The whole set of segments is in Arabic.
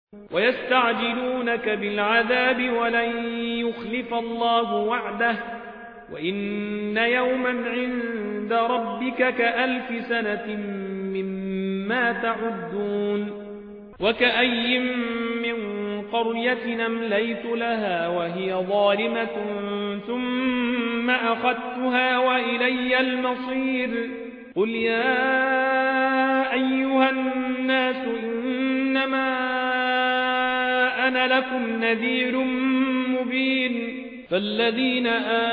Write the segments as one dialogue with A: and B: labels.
A: ويستعجلونك بالعذاب ولن يخلف الله وعده وإن يوما عند ربك كألف سنة مما تعدون وكأي من قرية أمليت لها وهي ظالمة ثم أخذتها وإلي المصير قل يا أيها الناس إنما أنا لكم نذير مبين فالذين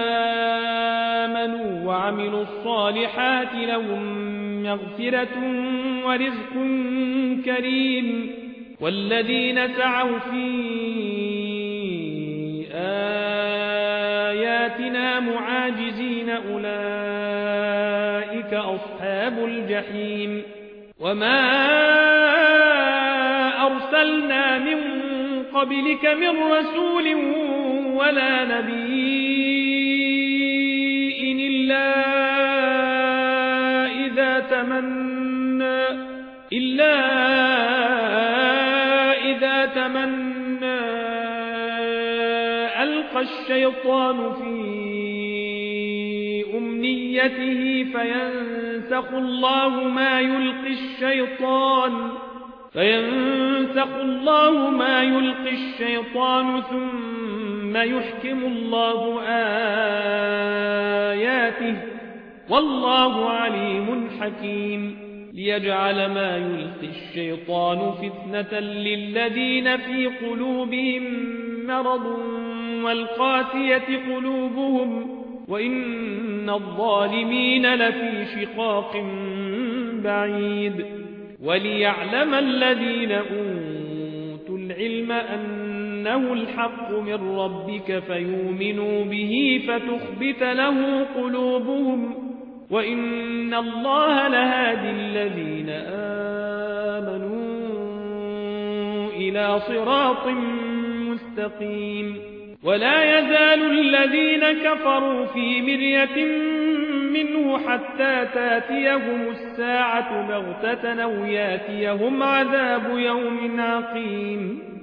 A: آمنوا وعملوا الصالحات لهم مغفرة ورزق كريم والذين سعوا في آياتنا معاجزين أولئك أصحاب الجحيم وما أرسلنا من قبلك من رسول ولا نبي إلا إذا تمنى ألقى الشيطان في أمنيته فينسخ الله ما يلقي الشيطان ثم يحكم الله آياته والله عليم حكيم ليجعل ما يلقي الشيطان فتنة للذين في قلوبهم مرض والقاسية قلوبهم وإن الظالمين لفي شقاق بعيد وليعلم الذين أوتوا العلم أنه الحق من ربك فيؤمنوا به فتخبت له قلوبهم وإن الله لهادي الذين آمنوا إلى صراط مستقيم ولا يزال الذين كفروا في مرية منه حتى تاتيهم الساعة بغتة أو ياتيهم عذاب يوم عقيم